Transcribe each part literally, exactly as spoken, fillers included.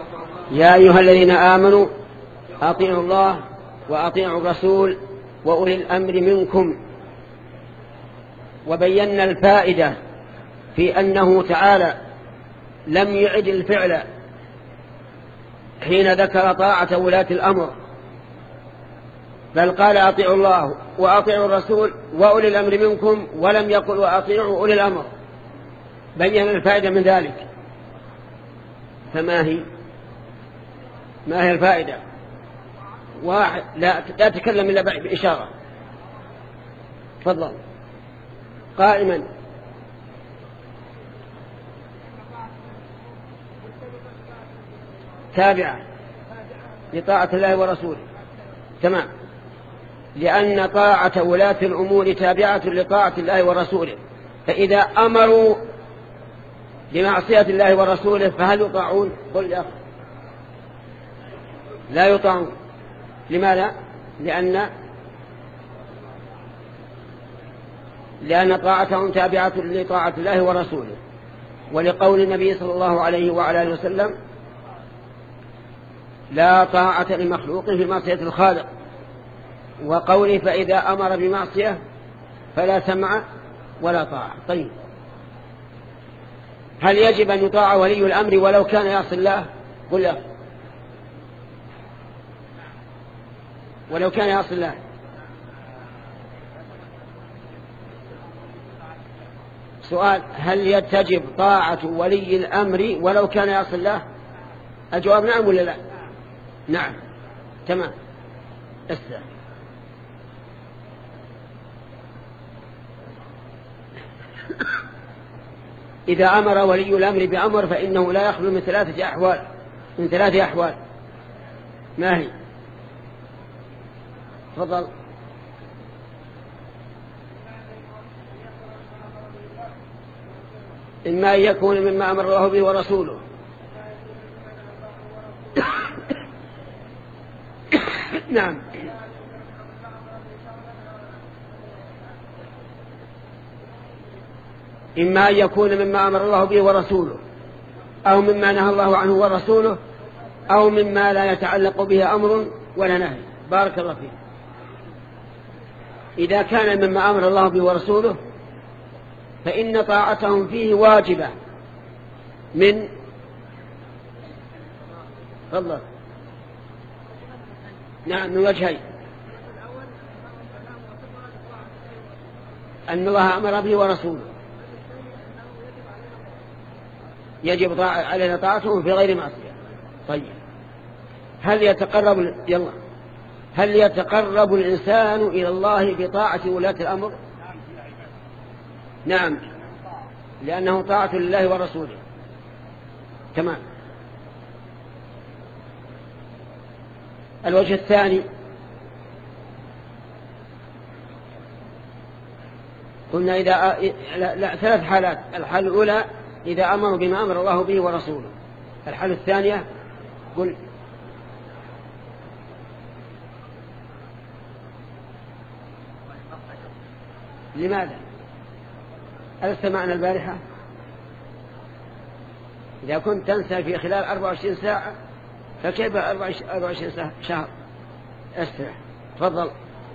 يا أيها الذين آمنوا أطيعوا الله وأطيعوا الرسول وأولي الأمر منكم. وبينا الفائدة في أنه تعالى لم يعد الفعل حين ذكر طاعة ولاة الأمر، بل قال أطيعوا الله وأطيعوا الرسول وأولي الأمر منكم، ولم يقل وأطيعوا أولي الأمر. بينا الفائدة من ذلك. فما هي ما هي الفائدة؟ واحد، لا, لا تكلم إلا بإشارة. تفضل قائما. تابعة لطاعة الله ورسوله. تمام. لأن طاعة ولاة الأمور تابعة لطاعة الله ورسوله، فإذا أمروا بمعصية الله ورسوله فهل يطاعون؟ قل يا أخي لا يطاعون. لماذا؟ لأن لأن طاعتهم تابعة لطاعة الله ورسوله، ولقول النبي صلى الله عليه وعلى آله وسلم: لا طاعة لمخلوق في معصية الخالق. وقوله: فإذا أمر بمعصية فلا سمع ولا طاعة. طيب، هل يجب أن يطاع ولي الأمر ولو كان يعصي الله؟ قل لا. ولو كان يعصي الله. سؤال: هل تجب طاعة ولي الأمر ولو كان يعصي الله؟ الجواب نعم ولا لا؟ نعم. تمام. أستاذ. إذا أمر ولي الأمر بأمر فإنه لا يخلو من ثلاثة أحوال من ثلاثة أحوال ما هي؟ تفضل. إما أن يكون مما أمر الله به ورسوله. نعم. إما أن يكون مما أمر الله به ورسوله، أو مما نهى الله عنه ورسوله، أو مما لا يتعلق به أمر ولا نهي. بارك الله فيك. إذا كان مما أمر الله به ورسوله فإن طاعتهم فيه واجبة من فضل. نعم، من وجهين: أن الله أمر به ورسوله يجب علينا طاعتهم في غير معصية. طيب، هل يتقرب يلا هل يتقرب الإنسان إلى الله بطاعة ولاة الأمر؟ نعم، لأنه طاعة لله ورسوله. تمام. الوجه الثاني: قلنا إذا لا, لا ثلاث حالات. الحالة الأولى إذا أمروا بما أمر الله به ورسوله. الحالة الثانية قل لماذا؟ ألست معنا البارحة؟ إذا كنت تنسى في خلال أربع وعشرين ساعة فكيف أربع وعشرين شهر؟ استرح. تفضل.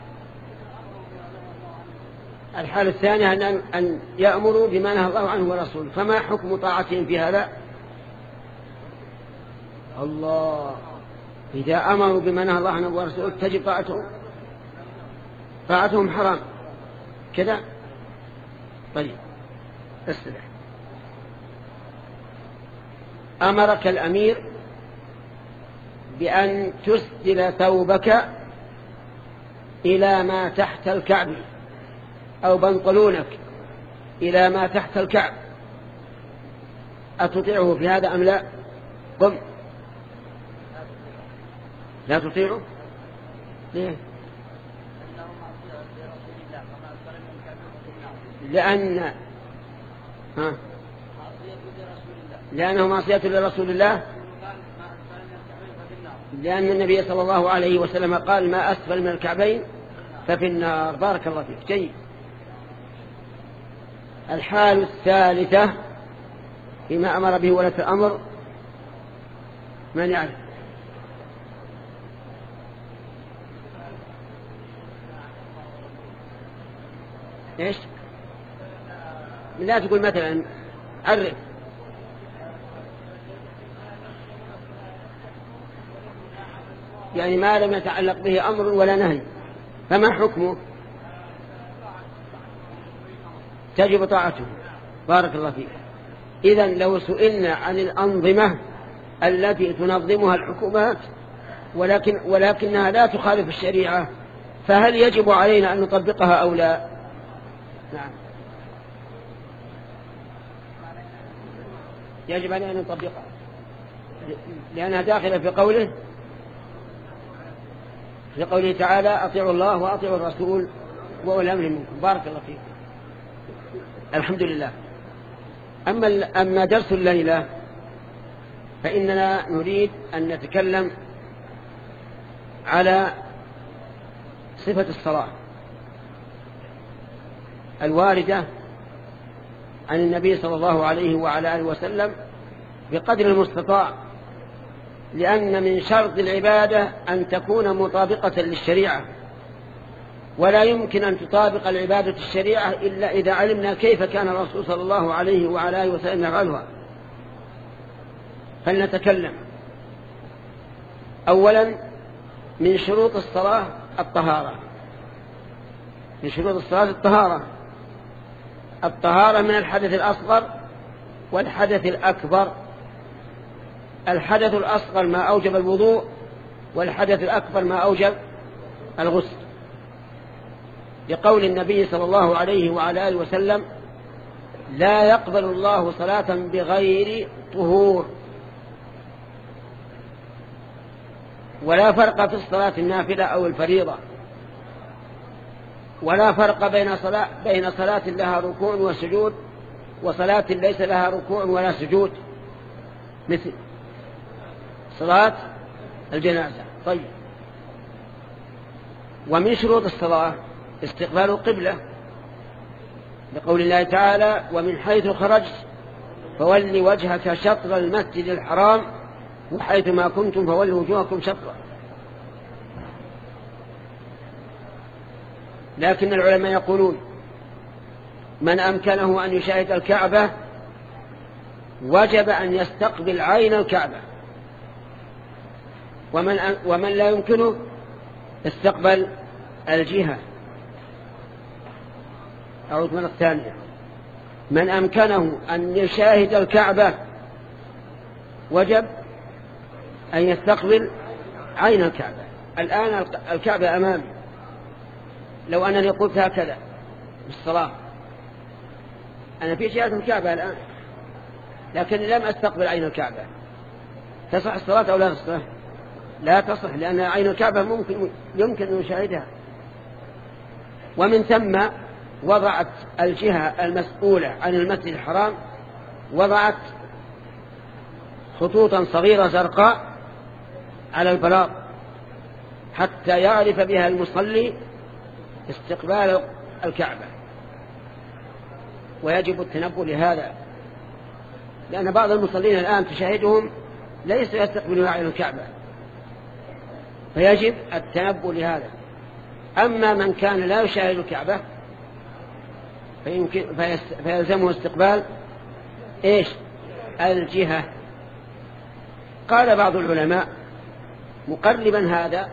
الحالة الثانية أن, أن يأمروا بما نهى الله عنه ورسوله. فما حكم طاعتهم في هذا؟ الله، إذا أمروا بما نهى الله عنه ورسوله تجب طاعتهم. طاعتهم حرام كذا. طيب، استرح. أمرك الأمير بأن تسدل ثوبك إلى ما تحت الكعب، أو بنطلونك إلى ما تحت الكعب، أتطيعه في هذا أم لا؟ قم. لا تطيعه. ليه؟ لأن ها لأنه معصية لرسول الله، لأن النبي صلى الله عليه وسلم قال: ما أسفل من الكعبين ففي النار. بارك الله فيك. جيد. الحال الثالثة فيما أمر به ولاة الأمر من يعرف؟ إيش؟ لا تقول مثلا عرف. يعني ما لم يتعلق به أمر ولا نهي، فما حكمه؟ تجب طاعته. بارك الله فيك. إذن لو سئلنا عن الأنظمة التي تنظمها الحكومات ولكن ولكنها لا تخالف الشريعة، فهل يجب علينا أن نطبقها أو لا؟ نعم، يجب علينا أن نطبقها لأنها داخلة في قوله في قوله تعالى: أطيعوا الله وأطيعوا الرسول وأولي الأمر منكم. بارك الله فيك. الحمد لله. أما أما درس الليلة فإننا نريد أن نتكلم على صفة الصلاة الواردة عن النبي صلى الله عليه وعلى آله وسلم بقدر المستطاع، لأن من شرط العبادة أن تكون مطابقة للشريعة، ولا يمكن أن تطابق العبادة الشريعة إلا إذا علمنا كيف كان الرسول صلى الله عليه وعلى آله وسلم يفعلها. فلنتكلم. أولا، من شروط الصلاة الطهارة. من شروط الصلاة الطهارة الطهارة من الحدث الأصغر والحدث الأكبر. الحدث الأصغر ما أوجب الوضوء، والحدث الأكبر ما أوجب الغسل، لقول النبي صلى الله عليه وعلى آله وسلم: لا يقبل الله صلاة بغير طهور. ولا فرق في الصلاة النافلة أو الفريضة، ولا فرق بين صلاة, بين صلاة لها ركوع وسجود وصلاة ليس لها ركوع ولا سجود، مثل صلاة الجنازة. طيب، ومن شروط الصلاة استقبال القبلة، لقول الله تعالى: ومن حيث خرجت فول وجهك شطر المسجد الحرام وحيث ما كنتم فولوا وجوهكم شطرا. لكن العلماء يقولون: من أمكنه أن يشاهد الكعبة وجب أن يستقبل عين الكعبة، ومن, ومن لا يمكنه استقبل الجهة. أعود مرة ثانية: من أمكنه أن يشاهد الكعبة وجب أن يستقبل عين الكعبة. الآن الكعبة أمامي، لو أنني قلت هكذا بالصلاة، أنا في جهة الكعبة الآن لكن لم أستقبل عين الكعبة، تصح الصلاة أو لا تصح؟ لا تصح، لأن عين الكعبة ممكن يمكن أن نشاهدها. ومن ثم وضعت الجهة المسؤولة عن المسجد الحرام وضعت خطوطا صغيرة زرقاء على البلاط حتى يعرف بها المصلي استقبال الكعبة. ويجب التنبؤ لهذا، لأن بعض المصلين الآن تشاهدهم ليس يستقبلون عين الكعبة، فيجب التنبؤ لهذا. أما من كان لا يشاهد الكعبة فيمكن فيلزمه استقبال إيش؟ الجهة. قال بعض العلماء مقربا هذا: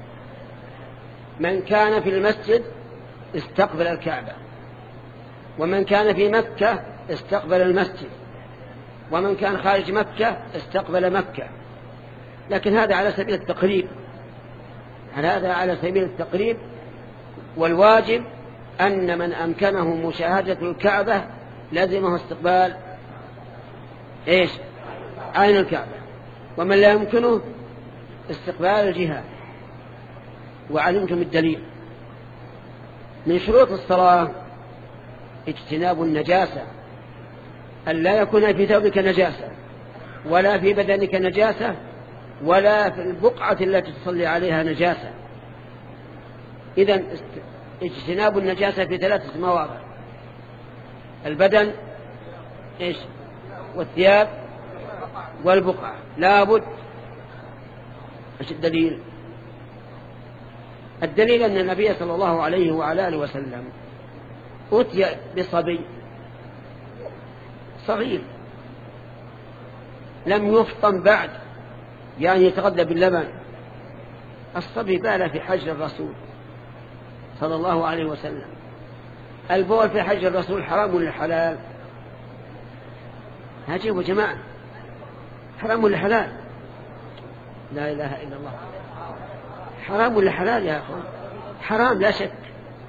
من كان في المسجد استقبل الكعبة، ومن كان في مكة استقبل المسجد، ومن كان خارج مكة استقبل مكة. لكن هذا على سبيل التقريب، هذا على سبيل التقريب. والواجب أن من أمكنه مشاهدة الكعبة لازمه استقبال إيش؟ عين الكعبة، ومن لا يمكنه استقبال الجهة. وعلمتم الدليل. من شروط الصلاة اجتناب النجاسة، أن لا يكون في ثوبك نجاسة ولا في بدنك نجاسة ولا في البقعة التي تصلي عليها نجاسة. إذن اجتناب النجاسة في ثلاثة مواضع: البدن إيش؟ والثياب والبقعة. لا بد ايش الدليل؟ الدليل أن النبي صلى الله عليه وعلى آله وسلم أتي بصبي صغير لم يفطن بعد، يعني يتغذى باللبن. الصبي بال في حجر الرسول صلى الله عليه وسلم. البول في حجر الرسول حرام ولا حلال؟ هاجيبوا جماعة، حرام ولا حلال؟ لا إله إلا الله، حرام ولا حلال يا أخوان؟ حرام لا شك.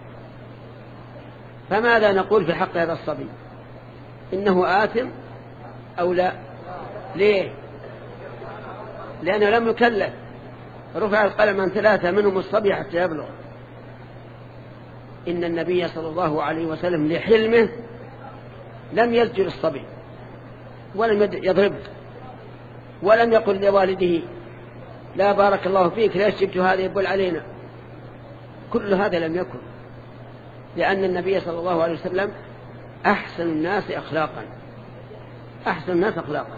فماذا نقول في حق هذا الصبي؟ إنه آثم أو لا؟ ليه؟ لأنه لم يكلف، رفع القلم عن ثلاثة منهم الصبي حتى يبلغ. إن النبي صلى الله عليه وسلم لحلمه لم يزجر الصبي ولم يضربه ولم يقل لوالده لا بارك الله فيك ليش جبت هذا يبول علينا. كل هذا لم يكن، لأن النبي صلى الله عليه وسلم أحسن الناس أخلاقا، أحسن الناس أخلاقا.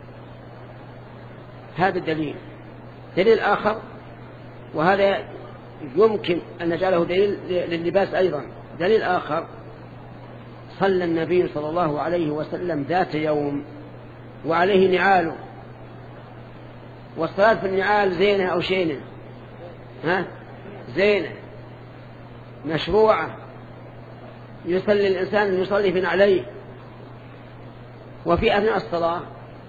هذا الدليل. دليل آخر، وهذا يمكن أن نجعله دليل لللباس أيضا. دليل آخر، صلى النبي صلى الله عليه وسلم ذات يوم وعليه نعاله، والصلاة في النعال زينة أو شينة؟ ها؟ زينة مشروعة، يصلي الإنسان يصلي في نعليه. وفي أثناء الصلاة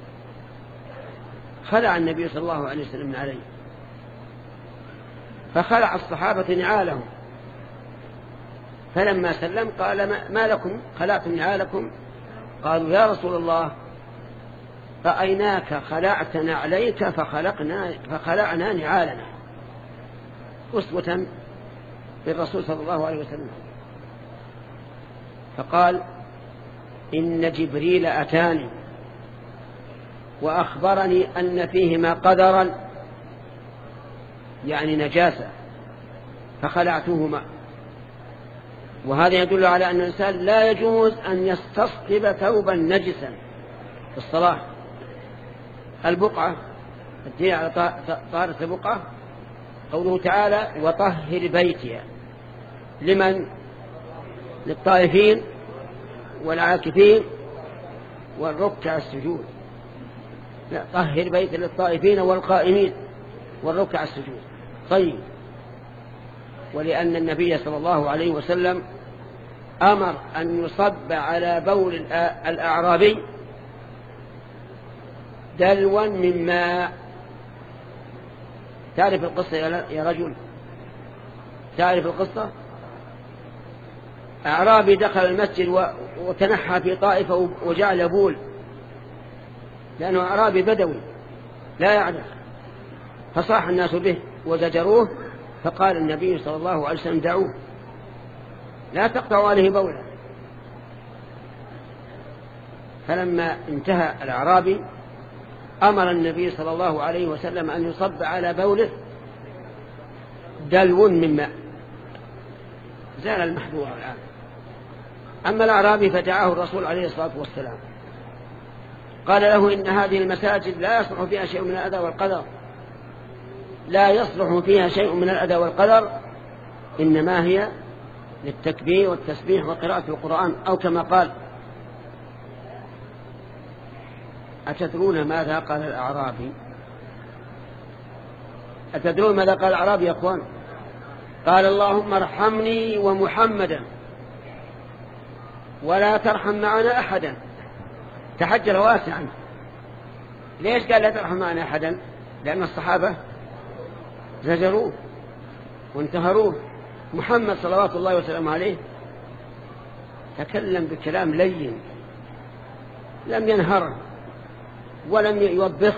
خلع النبي صلى الله عليه وسلم عليه، فخلع الصحابة نعالهم، فلما سلم قال ما لكم خلعتم نعالكم؟ قالوا يا رسول الله رأيناك خلعت نعليك فخلقنا فخلعنا نعالنا، أسوة بالرسول صلى الله عليه وسلم. فقال إن جبريل أتاني وأخبرني أن فيهما قدرا، يعني نجاسة، فخلعتهما. وهذا يدل على أن الإنسان لا يجوز أن يستصحب ثوبا نجسا في الصلاة. البقعة، الدين على طهارة البقعة، قوله تعالى وطهر بيتها، لمن؟ للطائفين والعاكفين والركع السجود. لا، طهر بيت للطائفين والقائمين والركع السجود. طيب، ولأن النبي صلى الله عليه وسلم أمر أن يصب على بول الأعرابي دلوا من ماء. تعرف القصة يا رجل؟ تعرف القصة؟ أعرابي دخل المسجد وتنحى في طائفة وجعل يبول، لأنه أعرابي بدوي لا يعرف، فصاح الناس به وزجروه، فقال النبي صلى الله عليه وسلم دعوه لا تقطعوا عليه بولا. فلما انتهى الأعرابي أمر النبي صلى الله عليه وسلم أن يصب على بوله دلو من ماء، زال المحظور الآن. أما الأعرابي فدعاه الرسول عليه الصلاة والسلام، قال له إن هذه المساجد لا يصلح فيها شيء من الأذى والقدر، لا يصلح فيها شيء من الأذى والقدر، إنما هي للتكبير والتسبيح وقراءة القرآن، أو كما قال. أتدرون ماذا قال الأعرابي؟ أتدرون ماذا قال الأعرابي يا أخوان؟ قال اللهم ارحمني ومحمدا ولا ترحم معنا أحدا. تحجر واسعا. ليش قال لا ترحم معنا أحدا؟ لأن الصحابة زجروه وانتهروه. محمد صلوات الله وسلامه عليه تكلم بكلام لين، لم ينهره ولم يوبخ،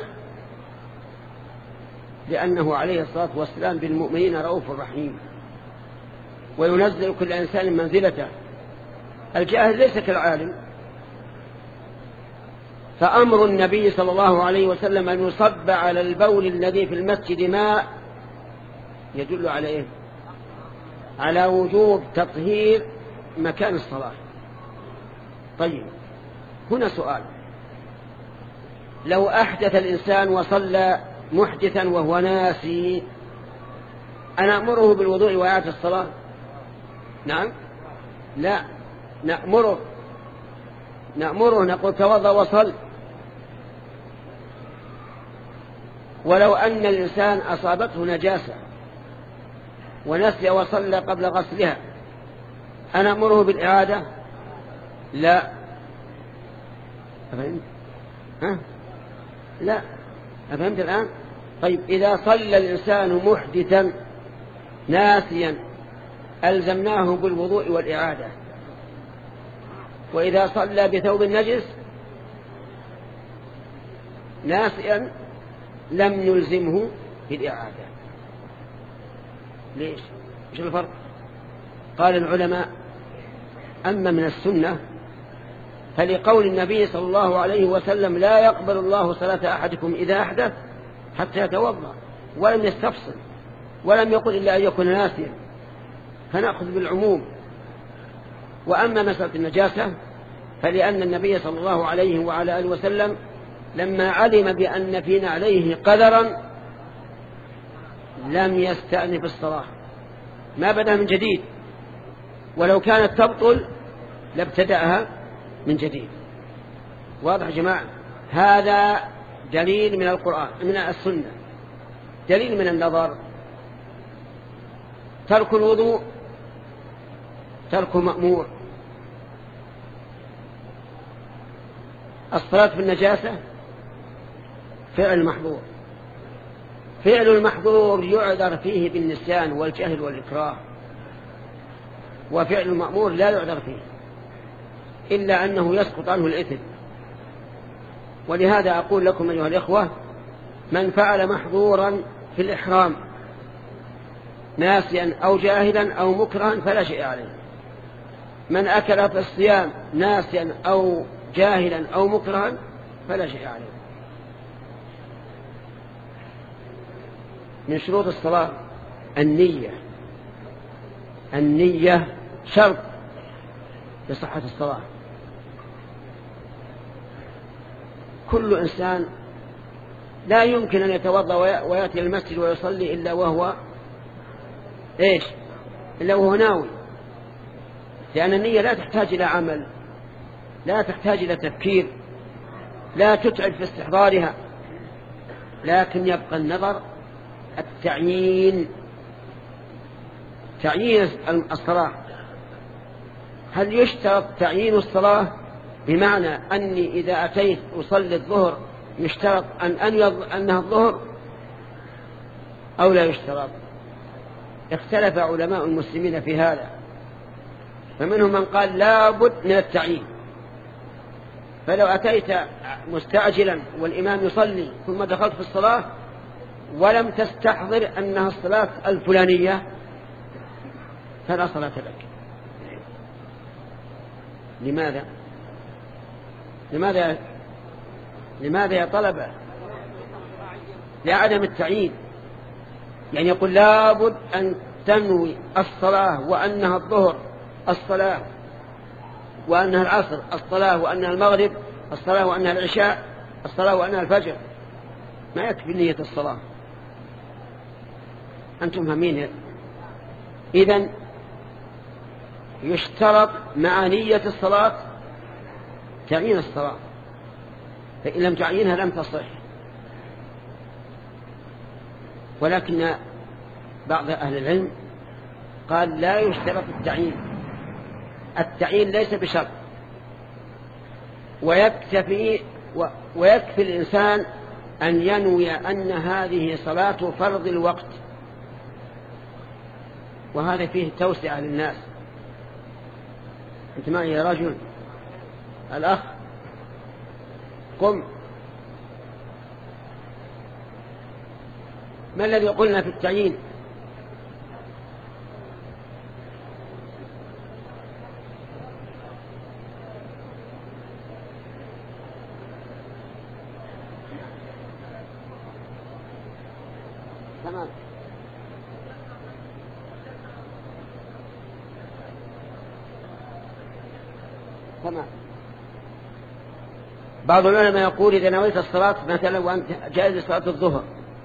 لأنه عليه الصلاة والسلام بالمؤمنين رؤوف رحيم، وينزل كل إنسان منزلته. الجاهل ليس كالعالم. فأمر النبي صلى الله عليه وسلم أن يصب على البول الذي في المسجد ماء يدل على إيه؟ على وجوب تطهير مكان الصلاة. طيب، هنا سؤال: لو أحدث الإنسان وصلى محدثا وهو ناسي أنا أمره بالوضوء وإعادة الصلاة؟ نعم لا، نأمره نأمره نقول توضأ وصل. ولو أن الإنسان أصابته نجاسة ونسي وصلى قبل غسلها أنا أمره بالإعادة؟ لا. أفهمت؟ ها؟ لا. أفهمت الآن؟ طيب إذا صلى الإنسان محدثا ناسيا ألزمناه بالوضوء والإعادة، وإذا صلى بثوب النجس ناسيا لم نلزمه بالإعادة. ليش؟ إيش الفرق؟ قال العلماء أما من السنة فلقول النبي صلى الله عليه وسلم لا يقبل الله صلاة أحدكم إذا أحدث حتى يتوضأ، ولم يستفصل ولم يقل إلا أن يكون ناسيا، فنأخذ بالعموم. وأما مسألة النجاسة فلأن النبي صلى الله عليه وعلى آله وسلم لما علم بأن في نعليه قذرا لم يستأنف الصلاة، ما بدأ من جديد، ولو كانت تبطل لابتدأها من جديد. واضح يا جماعة؟ هذا دليل من القرآن من السنة. دليل من النظر ترك الوضوء ترك مأمور، الصلاة في النجاسة فعل محظور. فعل المحظور يعذر فيه بالنسيان والجهل والإكراه، وفعل المأمور لا يعذر فيه إلا أنه يسقط عنه الإثم. ولهذا أقول لكم أيها الإخوة من فعل محظورا في الإحرام ناسيا أو جاهلا أو مكرها فلا شيء عليه. من أكل في الصيام ناسيا أو جاهلا أو مكرها فلا شيء عليه. من شروط الصلاة النية. النية شرط لصحة الصلاة. كل إنسان لا يمكن أن يتوضأ ويأتي المسجد ويصلي إلا وهو إيش؟ إلا وهو ناوي، لأن النية لا تحتاج إلى عمل، لا تحتاج إلى تفكير، لا تتعب في استحضارها، لكن يبقى النظر التعيين. تعيين الصلاة، هل يشترط تعيين الصلاة بمعنى أني إذا أتيت أصلي الظهر يشترط أن أنها الظهر أو لا يشترط؟ اختلف علماء المسلمين في هذا، فمنهم من قال لا بد من التعيين. فلو أتيت مستعجلا والإمام يصلي ثم دخلت في الصلاة ولم تستحضر أنها الصلاة الفلانية فلا صلاة لك. لماذا؟ لماذا لماذا يا طلبة؟ لعدم التعيين. يعني يقول لابد أن تنوي الصلاة وأنها الظهر الصلاة، وأنها العصر الصلاة، وأنها المغرب الصلاة، وأنها العشاء الصلاة، وأنها الفجر. ما يكفي نية الصلاة. أنتم فاهمين؟ إذن يشترط مع نية الصلاة تعيين الصلاة، فإن لم تعينها لم تصح. ولكن بعض أهل العلم قال لا يشترط التعيين. التعيين ليس بشرط، ويكتفي ويكفي الإنسان أن ينوي أن هذه صلاة فرض الوقت، وهذا فيه توسعة للناس. أنت معي يا رجل؟ الأخ قم. ما الذي قلنا في التعيين؟ تمام. تمام. بعض العلماء يقول إذا نويت الصلاة مثلا وأنت جائز صلاة الظهر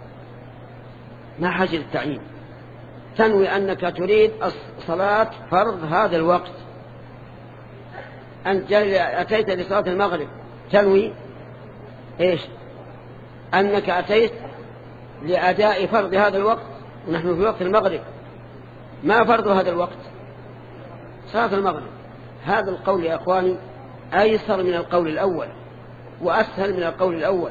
ما حاجة للتعيين. تنوي أنك تريد صلاة فرض هذا الوقت. أنت أتيت لصلاة المغرب تنوي إيش؟ أنك أتيت لأداء فرض هذا الوقت، ونحن في وقت المغرب. ما فرض هذا الوقت؟ صلاة المغرب. هذا القول يا أخواني أيسر من القول الأول وأسهل من القول الأول،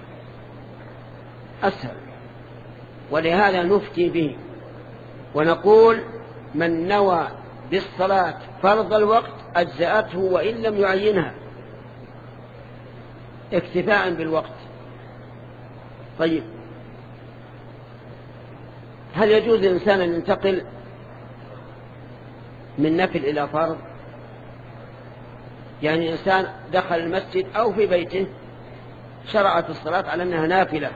أسهل، ولهذا نفتي به ونقول من نوى بالصلاة فرض الوقت أجزأته وإن لم يعينها اكتفاء بالوقت. طيب، هل يجوز للإنسان أن ينتقل من نفل إلى فرض؟ يعني إنسان دخل المسجد أو في بيته شرعت الصلاة على أنها نافلة،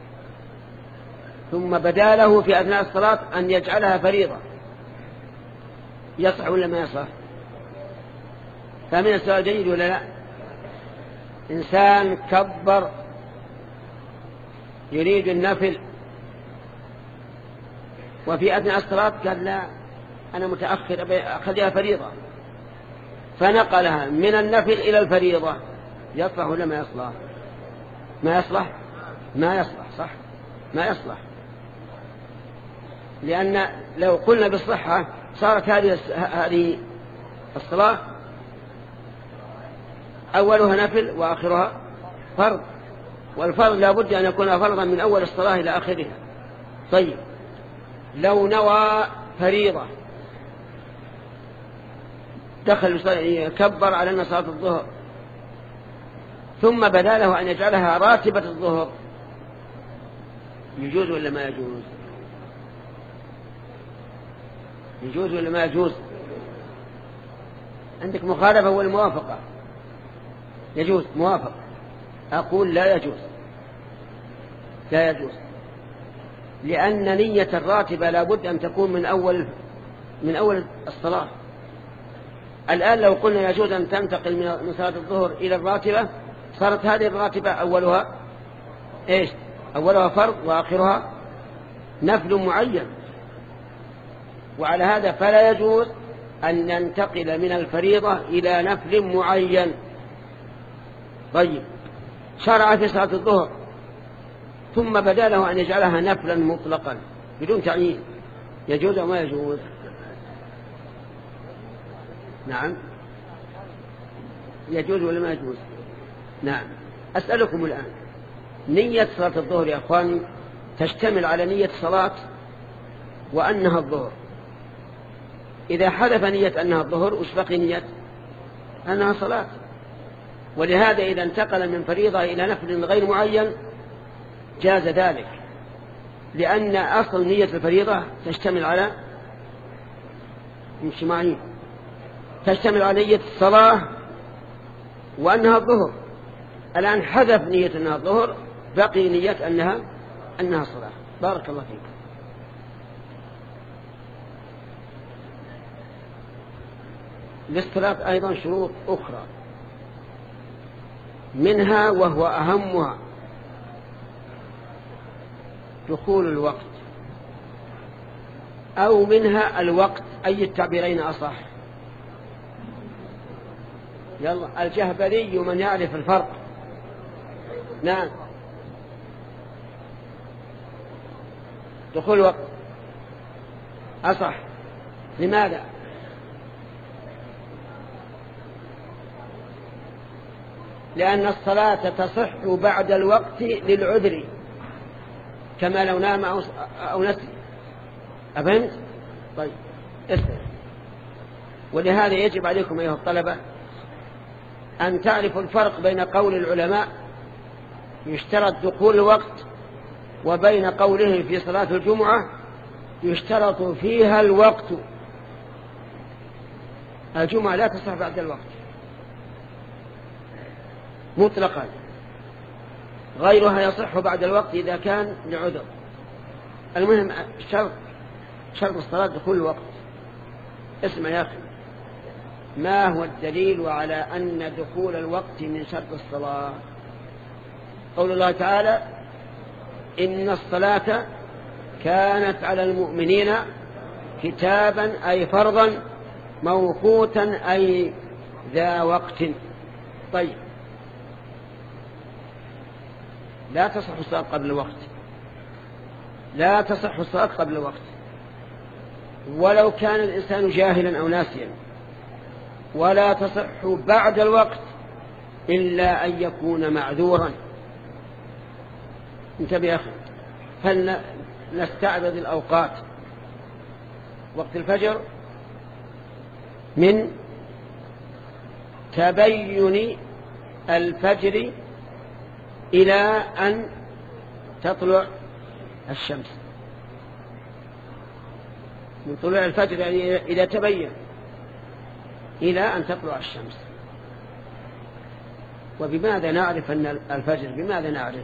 ثم بدا له في أثناء الصلاة أن يجعلها فريضة، يصح ولا ما يصح؟ فمن السؤال جيد ولا لا؟ إنسان كبر يريد النفل وفي أثناء الصلاة قال لا أنا متأخر أخذها فريضة، فنقلها من النفل إلى الفريضة، يصلح ولا ما يصلح؟ ما يصلح؟ ما يصلح، صح، ما يصلح. لأن لو قلنا بالصحة صارت هذه هذه الصلاة أولها نفل وآخرها فرض، والفرض لا بد أن يكون فرضا من أول الصلاة إلى آخرها. طيب، لو نوى فريضة دخل يكبر على أن صلاة الظهر ثم بدا له أن يجعلها راتبة الظهر، يجوز ولا ما يجوز؟ يجوز ولا ما يجوز؟ عندك مخالفة ولا موافقة؟ يجوز، موافق. أقول لا يجوز، لا يجوز، لأن نية الراتبة لا بد أن تكون من أول من أول الصلاة. الآن لو قلنا يجوز أن تنتقل من صلاة الظهر إلى الراتبة، صارت هذه الراتبة أولها إيش؟ أولها فرض وآخرها نفل معين، وعلى هذا فلا يجوز أن ننتقل من الفريضة إلى نفل معين. طيب، شرع في صلاة الظهر ثم بدا له أن يجعلها نفلا مطلقا بدون تعيين، يجوز أو ما يجوز؟ نعم، يجوز ولا ما يجوز؟ نعم. أسألكم الآن، نية صلاة الظهر يا أخواني تشتمل على نية صلاة وأنها الظهر. إذا حذف نية أنها الظهر وش بقي نية أنها صلاة؟ ولهذا إذا انتقل من فريضة إلى نفل غير معين جاز ذلك، لأن أصل نية الفريضة تشتمل على مش معين تشتمل على نية الصلاة وأنها الظهر. الآن حذف نية أنها الظهر، بقي نية أنها أنها صلاة. بارك الله فيك. للصلاة أيضا شروط أخرى، منها وهو أهمها دخول الوقت، أو منها الوقت، أي التعبيرين أصح؟ يلا، الجهبري من يعرف الفرق؟ نعم، دخول الوقت أصح. لماذا؟ لأن الصلاة تصح بعد الوقت للعذر، كما لو نام أو نسي. أفهمت؟ طيب، اسمع. ولهذا يجب عليكم أيها الطلبة أن تعرفوا الفرق بين قول العلماء يشترط دخول الوقت وبين قوله في صلاة الجمعة يشترط فيها الوقت. الجمعة لا تصح بعد الوقت مطلقا، غيرها يصح بعد الوقت إذا كان لعذر. المهم شرط شرط الصلاة دخول الوقت. اسمع يا أخي، ما هو الدليل على أن دخول الوقت من شرط الصلاة؟ قول الله تعالى: إن الصلاة كانت على المؤمنين كتابا أي فرضا، موقوتا أي ذا وقت. طيب، لا تصح الصلاة قبل الوقت، لا تصح الصلاة قبل الوقت ولو كان الإنسان جاهلا أو ناسيا، ولا تصح بعد الوقت إلا أن يكون معذورا. انتبه يا أخي، فلنستعرض الأوقات. وقت الفجر من تبين الفجر إلى أن تطلع الشمس، من طلوع الفجر يعني إذا تبين إلى أن تطلع الشمس. وبماذا نعرف أن الفجر؟ بماذا نعرف؟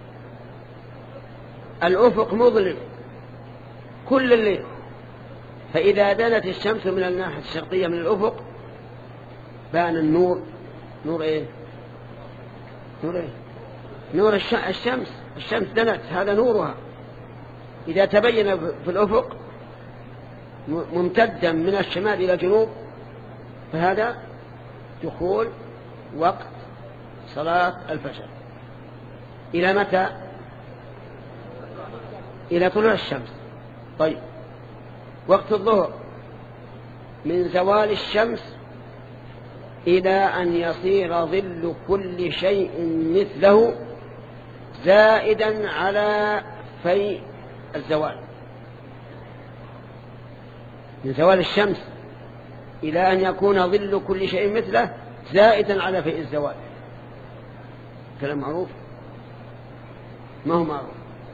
الأفق مظلم كل الليل، فإذا دنت الشمس من الناحية الشرقية من الأفق بان النور. نور إيه؟ نور إيه؟ نور الشمس. الشمس دنت، هذا نورها. إذا تبين في الأفق ممتدا من الشمال إلى الجنوب فهذا دخول وقت صلاة الفجر. إلى متى؟ إلى طلوع الشمس. طيب، وقت الظهر من زوال الشمس إلى أن يصير ظل كل شيء مثله زائدا على في الزوال. من زوال الشمس إلى أن يكون ظل كل شيء مثله زائدا على في الزوال. كلام معروف؟ ما هو معروف.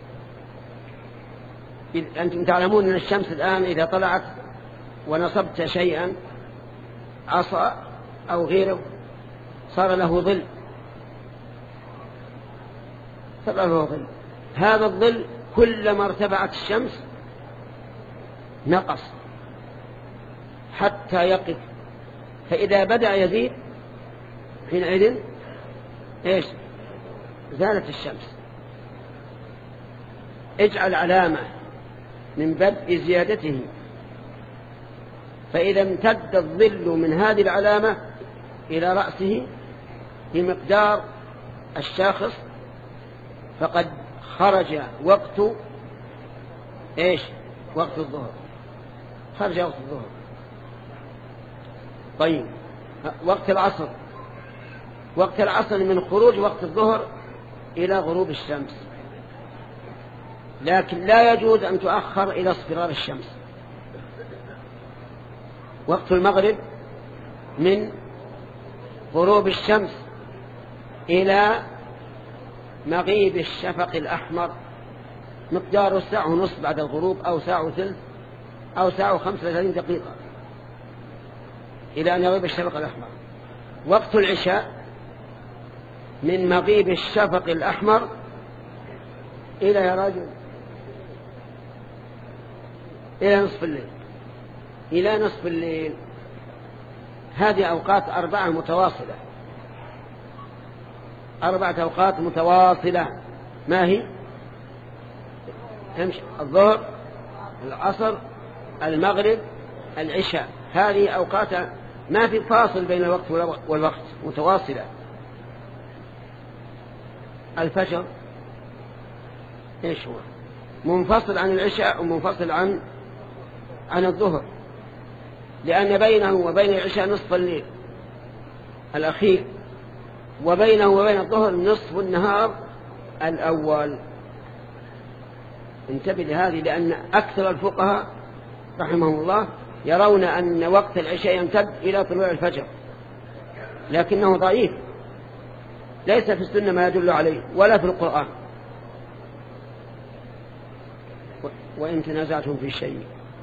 أنتم تعلمون أن الشمس الآن إذا طلعت ونصبت شيئا عصا أو غيره صار له ظل، صار له ظل. هذا الظل كلما ارتفعت الشمس نقص حتى يقف، فإذا بدأ يزيد حينئذ إيش؟ زالت الشمس. اجعل علامة من بدء زيادته، فإذا امتد الظل من هذه العلامة إلى رأسه بمقدار الشاخص فقد خرج وقت إيش؟ وقت الظهر. خرج وقت الظهر. طيب، وقت العصر. وقت العصر من خروج وقت الظهر إلى غروب الشمس، لكن لا يجوز أن تؤخر إلى اصفرار الشمس. وقت المغرب من غروب الشمس إلى مغيب الشفق الأحمر، مقدار ساعة ونصف بعد الغروب أو ساعة وثلث أو ساعة وخمسة وثلاثين دقيقة إلى أن يغيب الشفق الأحمر. وقت العشاء من مغيب الشفق الأحمر إلى يا راجل إلى نصف الليل، إلى نصف الليل. هذه أوقات أربعة متواصلة، أربعة أوقات متواصلة. ما هي؟ الظهر، العصر، المغرب، العشاء. هذه أوقات ما في فاصل بين الوقت والوقت، متواصلة. الفجر إيش هو؟ منفصل عن العشاء ومنفصل عن عن الظهر، لأن بينه وبين العشاء نصف الليل الأخير، وبينه وبين الظهر نصف النهار الأول. انتبه لهذه، لأن أكثر الفقهاء رحمهم الله يرون أن وقت العشاء يمتد إلى طلوع الفجر، لكنه ضعيف، ليس في السنة ما يدل عليه ولا في القرآن. وإن تنازعتم في شيء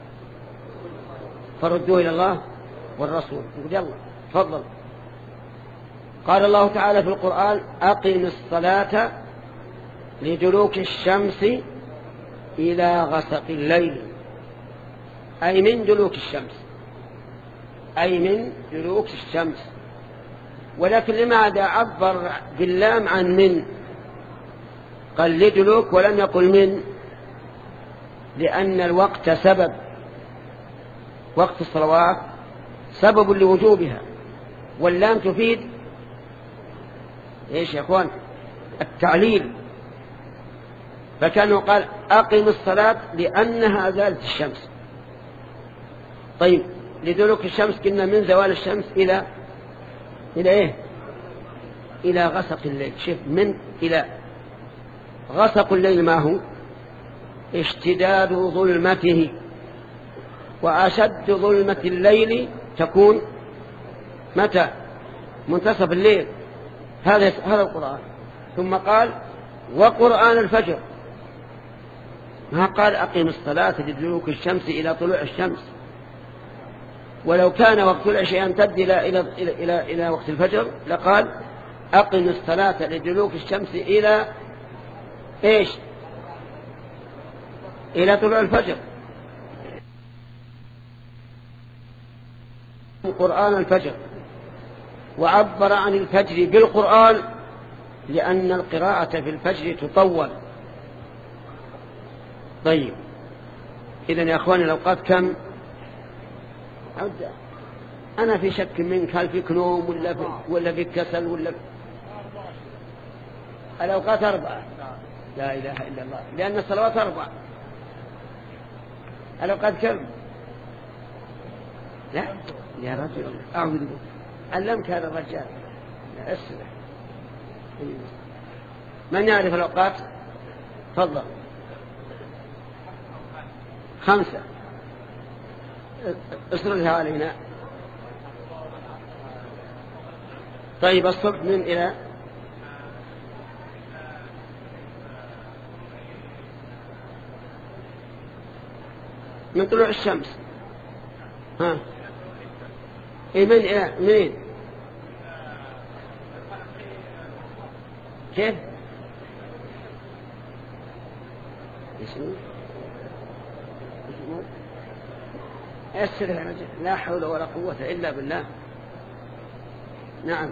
فردوه إلى الله والرسول. يلا تفضل. قال الله تعالى في القرآن: أقم الصلاة لدلوك الشمس إلى غسق الليل، أي من دلوك الشمس، أي من دلوك الشمس. ولكن لماذا عبر باللام عن من؟ قال لدلوك ولم يقل من. لأن الوقت سبب، وقت الصلوات سبب لوجوبها، واللام تفيد ايش يا اخوان؟ التعليل. فكانه قال أقم الصلاة لأنها زالت الشمس. طيب لدلوك الشمس قلنا من زوال الشمس إلى إلى إيه؟ إلى غسق الليل. شوف، من إلى غسق الليل ما هو؟ اشتداد ظلمته، وأشد ظلمة الليل تكون متى؟ منتصف الليل. هذا هذا القرآن. ثم قال وقرآن الفجر، ما قال أقم الصلاة لدلوك الشمس إلى طلوع الشمس. ولو كان وقت العشاء يمتد إلى إلى إلى إلى, إلى وقت الفجر لقال أقم الصلاة لدلوك الشمس إلى إيش؟ إلى طلوع الفجر. قرآن الفجر، وعبر عن الفجر بالقرآن لأن القراءة في الفجر تطول. طيب إذن يا أخواني الأوقات كم؟ أنا في شك منك، هل فيك نوم ولا في ولا فيك كسل ولا في... الأوقات أربعة. لا إله إلا الله، لأن الصلوات أربعة. الأوقات كم؟ لا يا رجل أعوذ بالله، علمك هذا الرجال. لا أسرع. من يعرف الأوقات؟ تفضل. خمسة. اسردها علينا. طيب الصبح من إلى من طلوع الشمس. ها إيه من إلى منين؟ كيف؟ اسمه يسر يا رجل، لا حول ولا قوة إلا بالله. نعم.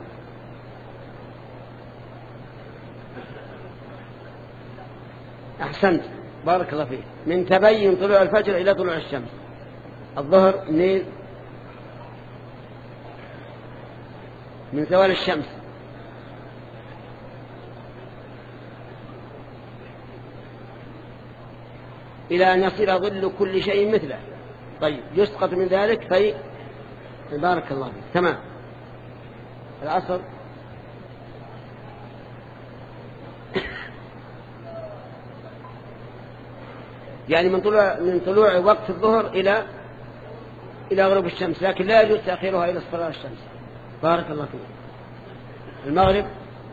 أحسنت، بارك الله فيك. من تبين طلوع الفجر إلى طلوع الشمس. الظهر منين؟ من زوال الشمس. إلى أن يصير ظل كل شيء مثله. طيب يسقط من ذلك في بارك الله فيك. تمام. العصر يعني من طلوع من طلوع وقت الظهر إلى إلى غروب الشمس، لكن لا يجوز تأخيرها إلى اصفرار الشمس. بارك الله فيك. المغرب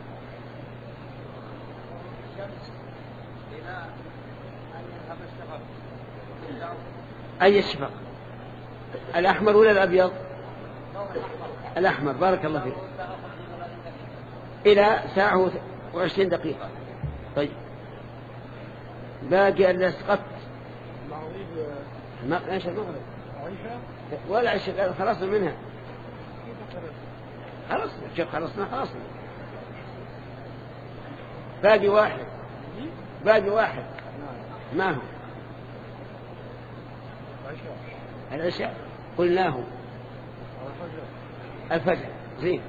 أي الشفق؟ الأحمر ولا الأبيض؟ الأحمر. بارك الله فيك. إلى ساعة وعشرين دقيقة. طيب باقي اللي اسقط ما ايش المغرب ولا عشاء، خلصنا منها. خلصنا شوف، خلصنا خلصنا. باقي واحد، باقي واحد. ما هو؟ العشاء قلناه. الفجر. زين.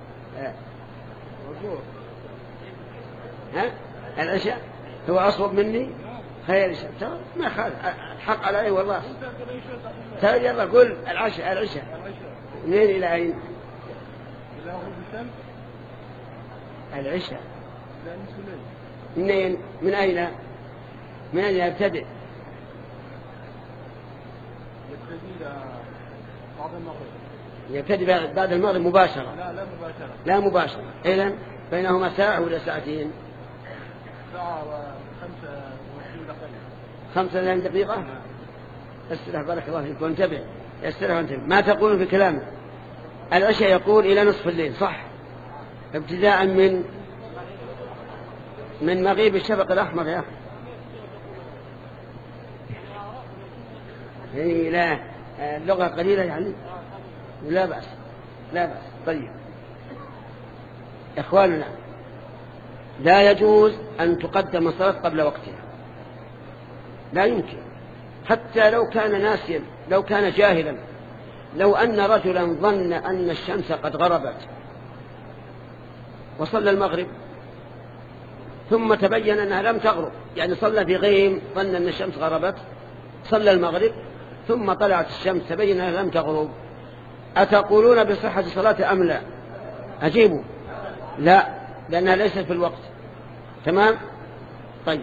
ها العشاء هو أصوب مني. خير الشيء ما خالف، الحق علي والله. تعال يلا قل العشاء. العشاء منين إلى أين؟ إلى غروب الشمس. العشاء منين؟ من أين؟ من أين يبتدئ؟ يبتدئ بعد المغرب مباشرة. لا لا مباشرة. لا مباشرة. إذن بينهما ساعة ولا ساعتين؟ ساعة وخمسة وعشرين دقيقة. خمسة وعشرين دقيقة. استرح بارك الله فيك وانتبه. استرح وانتبه. ما تقول في كلامه؟ العشاء يقول إلى نصف الليل صح؟ ابتداء من من مغيب الشفق الأحمر يا أخي. يعني لا اللغة قليلة يعني لا بأس لا بأس. طيب إخواننا لا يجوز أن تقدم الصلاة قبل وقتها، لا يمكن. حتى لو كان ناسيا، لو كان جاهلا، لو أن رجلا ظن أن الشمس قد غربت وصلى المغرب ثم تبين أنها لم تغرب، يعني صلى في غيم ظن أن الشمس غربت، صلى المغرب ثم طلعت الشمس تبين أنها لم تغرب، أتقولون بصحة صلاة أم لا؟ أجيبوا لا، لأنها ليست في الوقت. تمام؟ طيب،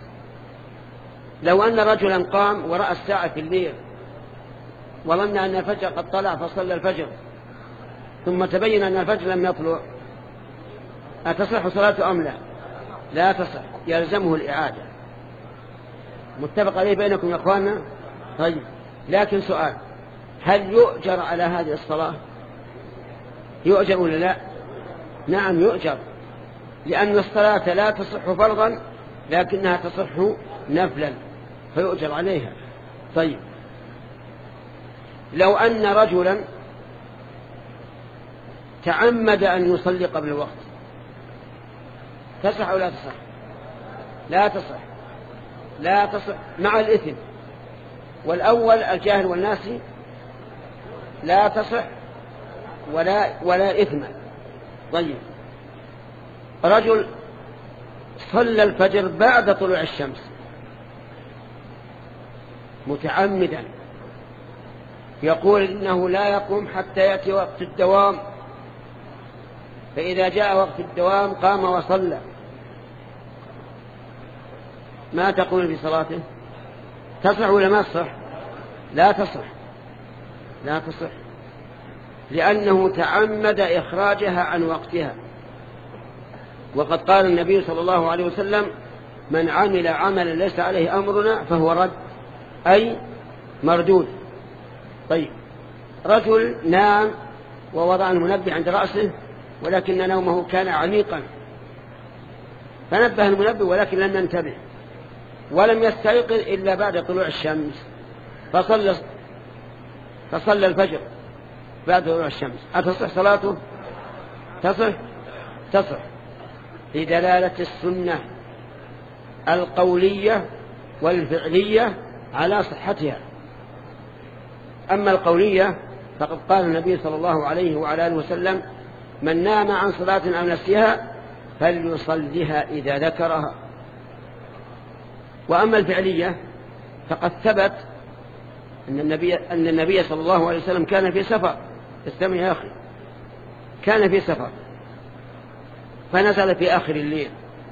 لو أن رجلا قام ورأى الساعة في الليل وظن أن الفجر قد طلع فصلى الفجر ثم تبين أن الفجر لم يطلع، أتصح صلاته أم لا؟ لا تصح، يلزمه الإعادة. متفق عليه بينكم يا أخواننا؟ طيب، لكن سؤال، هل يؤجر على هذه الصلاة؟ يؤجر ولا لا؟ نعم يؤجر، لأن الصلاة لا تصح فرضا لكنها تصح نفلا فيؤجر عليها. طيب، لو أن رجلا تعمد أن يصلي قبل الوقت، تصح أو لا تصح؟ لا تصح، لا تصح مع الإثم. والأول الجاهل والناسي لا تصح ولا, ولا إثم. طيب، رجل صلى الفجر بعد طلوع الشمس متعمدا، يقول إنه لا يقوم حتى يأتي وقت الدوام، فإذا جاء وقت الدوام قام وصلى، ما تقول في صلاته؟ تصح ولا ما تصح؟ لا تصح، لا تصح، لأنه تعمد إخراجها عن وقتها. وقد قال النبي صلى الله عليه وسلم: من عمل عملا ليس عليه أمرنا فهو رد، أي مردود. طيب، رجل نام ووضع المنبه عند رأسه ولكن نومه كان عميقا، فنبه المنبه ولكن لم ينتبه ولم يستيقظ إلا بعد طلوع الشمس، فصلى فصلى الفجر بعد طلوع الشمس، أتصح صلاته؟ تصح؟ تصح لدلالة السنة القولية والفعلية على صحتها. أما القولية فقد قال النبي صلى الله عليه وعلى آله وسلم: من نام عن صلاة أو نسيها فليصليها إذا ذكرها. وأما الفعلية فقد ثبت أن النبي, أن النبي صلى الله عليه وسلم كان في سفر. استمع يا أخي، كان في سفر فنزل في آخر الليل،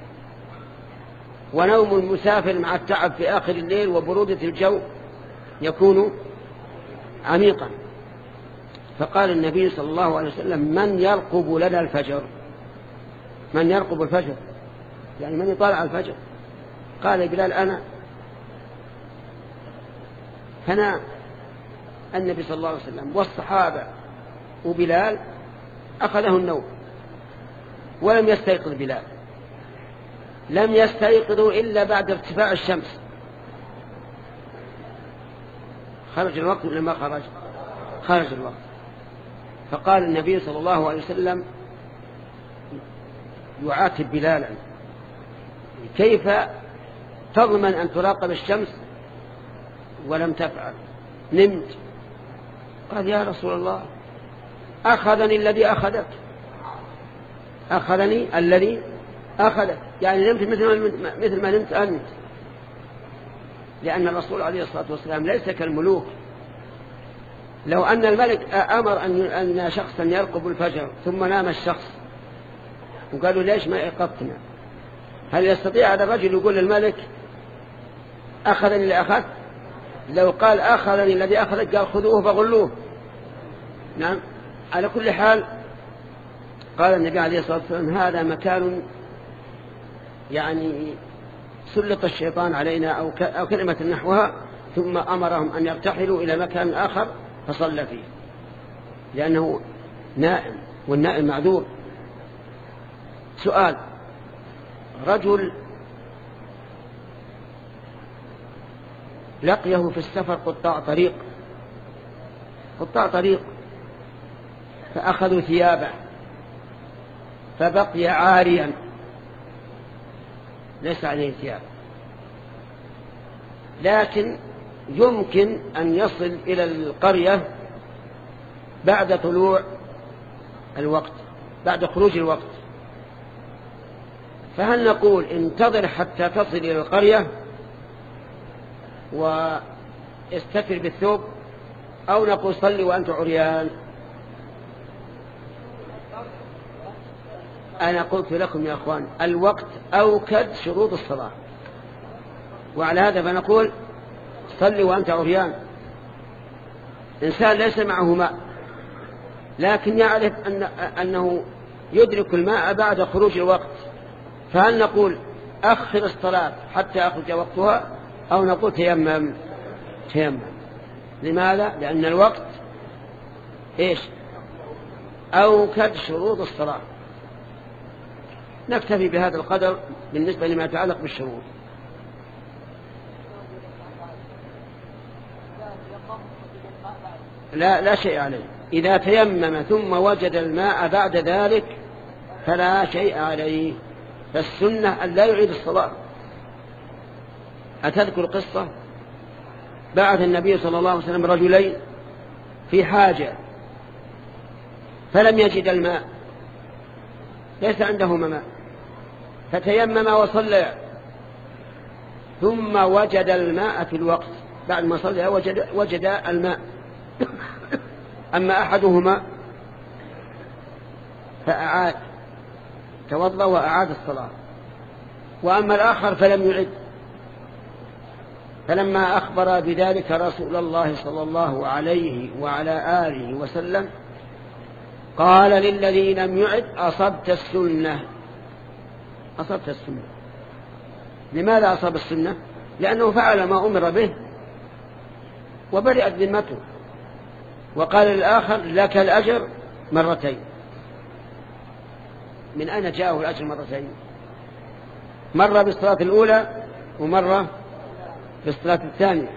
ونوم المسافر مع التعب في آخر الليل وبرودة الجو يكون عميقا، فقال النبي صلى الله عليه وسلم: من يرقب لنا الفجر؟ من يرقب الفجر يعني من يطالع الفجر؟ قال بلال: أنا. فنام النبي صلى الله عليه وسلم والصحابة وبلال، أخذه النوم ولم يستيقظ بلال، لم يستيقظوا إلا بعد ارتفاع الشمس. خرج الوقت ولا ما خرج؟ خرج الوقت. فقال النبي صلى الله عليه وسلم يعاتب بلالا: كيف تضمن أن تراقب الشمس ولم تفعل؟ نمت. قال: يا رسول الله، أخذني الذي أخذك، أخذني الذي أخذك، يعني نمت مثل ما نمت أنت، لأن الرسول عليه الصلاة والسلام ليس كالملوك. لو أن الملك أمر أن شخصا يرقب الفجر ثم نام الشخص وقالوا: ليش ما إيقظتنا؟ هل يستطيع هذا الرجل يقول للملك: أخذني اللي أخذ؟ لو قال: أخذني الذي أخذك، قال: خذوه فغلوه. نعم. على كل حال، قال النبي عليه الصلاة والسلام: هذا مكان يعني سلط الشيطان علينا أو أو كلمة نحوها، ثم أمرهم أن يرتحلوا إلى مكان آخر فصلى فيه، لأنه نائم والنائم معذور. سؤال: رجل لقيه في السفر قطاع طريق قطاع طريق فأخذوا ثيابه فبقي عاريا ليس عليه ثياب، لكن يمكن أن يصل إلى القرية بعد طلوع الوقت، بعد خروج الوقت، فهل نقول انتظر حتى تصل إلى القرية واستتر بالثوب، أو نقول صلي وأنت عريان؟ أنا قلت لكم يا أخوان الوقت أوكد شروط الصلاة، وعلى هذا فنقول صلي وأنت عريان. إنسان ليس معه ماء لكن يعرف أن أنه يدرك الماء بعد خروج الوقت، فهل نقول أخر الصلاة حتى أخرج وقتها، أو نقول تيمم؟ تيمم. لماذا؟ لأن الوقت إيش؟ أوكد شروط الصلاة. نكتفي بهذا القدر بالنسبة لما يتعلق بالشروط. لا لا شيء عليه. إذا تيمم ثم وجد الماء بعد ذلك فلا شيء عليه، فالسنة أن لا يعيد الصلاة. أتذكر قصة بعث النبي صلى الله عليه وسلم رجلين في حاجة فلم يجد الماء، ليس عندهما ماء، فتيمم وصلى ثم وجد الماء في الوقت، بعد ما صلى وجد, وجد الماء. أما أحدهما فأعاد توضأ وأعاد الصلاة، وأما الآخر فلم يعد. فلما أخبر بذلك رسول الله صلى الله عليه وعلى آله وسلم قال للذي لم يعد أصبت السنة. أصبت السنة. لماذا أصاب السنة؟ لأنه فعل ما أمر به وبرئت ذمته. وقال للآخر لك الأجر مرتين. من أين جاءه الأجر مرتين؟ مرة بالصلاة الأولى ومرة بالصلاة الثانية.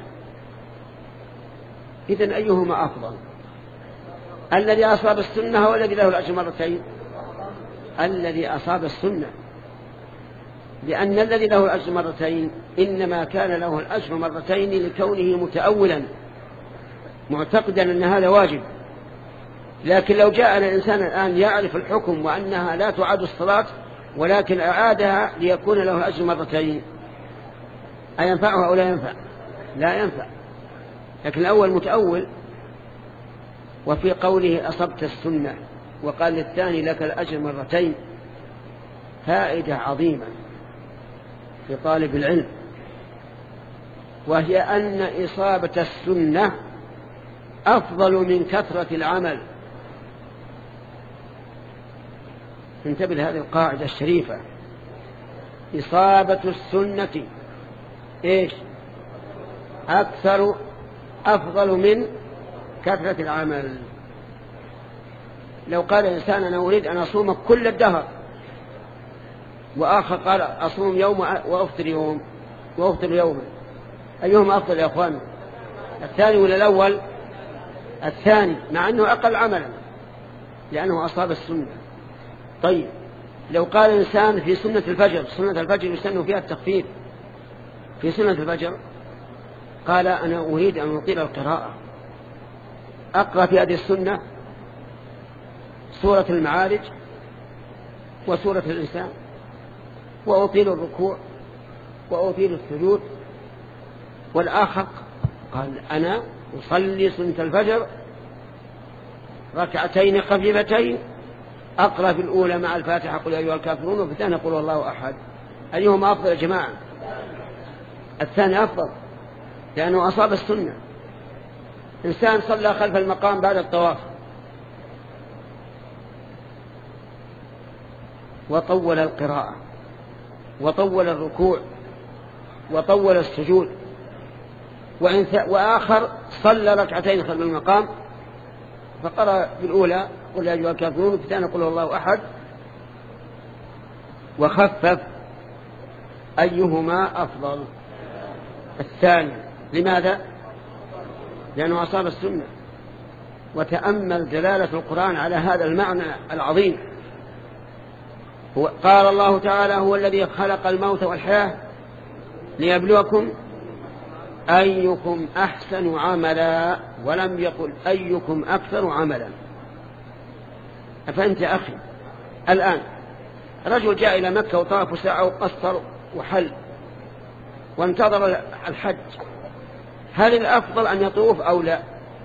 إذن أيهما أفضل؟ الذي أصاب السنة هو الذي له الأجر مرتين؟ الذي أصاب السنة، لأن الذي له الأجر مرتين إنما كان له الأجر مرتين لكونه متأولا معتقدا أن هذا واجب. لكن لو جاء الإنسان الآن يعرف الحكم وأنها لا تعاد الصلاة ولكن أعادها ليكون له الأجر مرتين، أينفعه أو لا ينفع؟ لا ينفع. لكن الأول متأول. وفي قوله أصبت السنة وقال للثاني لك الأجر مرتين فائدة عظيمة في طالب العلم، وهي أن إصابة السنة أفضل من كثرة العمل. انتبه لهذه القاعدة الشريفة. إصابة السنة إيش؟ أكثر أفضل من كثرة العمل. لو قال إنسان أنا أريد أن أصوم كل الدهر، وآخر قال أصوم يوم وأفطر يوم وأفطر يوما، أيهما أفضل يا أخوان؟ الثاني ولا الأول؟ الثاني، مع أنه أقل عملا لأنه أصاب السنة. طيب لو قال إنسان في سنة الفجر، سنة الفجر يسن فيها التخفيف، في سنة الفجر قال أنا أريد أن أطيل القراءة، أقرأ في هذه السنة سورة المعارج وسورة الإنسان، وأطيل الركوع وأطيل السجود. والآخر قال أنا أصلي سنة الفجر ركعتين خفيفتين، أقرأ في الأولى مع الفاتحة قل يا أيها الكافرون وفي الثانية قل الله أحد. أيهما أفضل يا جماعة؟ الثاني أفضل لأنه أصاب السنة. إنسان صلى خلف المقام بعد الطواف وطول القراءة وطول الركوع وطول السجود، وآخر صلى ركعتين خلف المقام فقرأ بالأولى قل يا أيها الكافرون وفي الثانية قل الله أحد وخفف. أيهما أفضل؟ الثاني. لماذا؟ لأنه أصاب السنة. وتأمل دلالة القرآن على هذا المعنى العظيم. هو قال الله تعالى هو الذي خلق الموت والحياة ليبلوكم أيكم أحسن عملا ولم يقل أيكم أكثر عملا. أفأنت أخي الآن رجل جاء إلى مكة وطاف ساعة وقصر وحل وانتظر الحج، هل الأفضل أن يطوف أو لا؟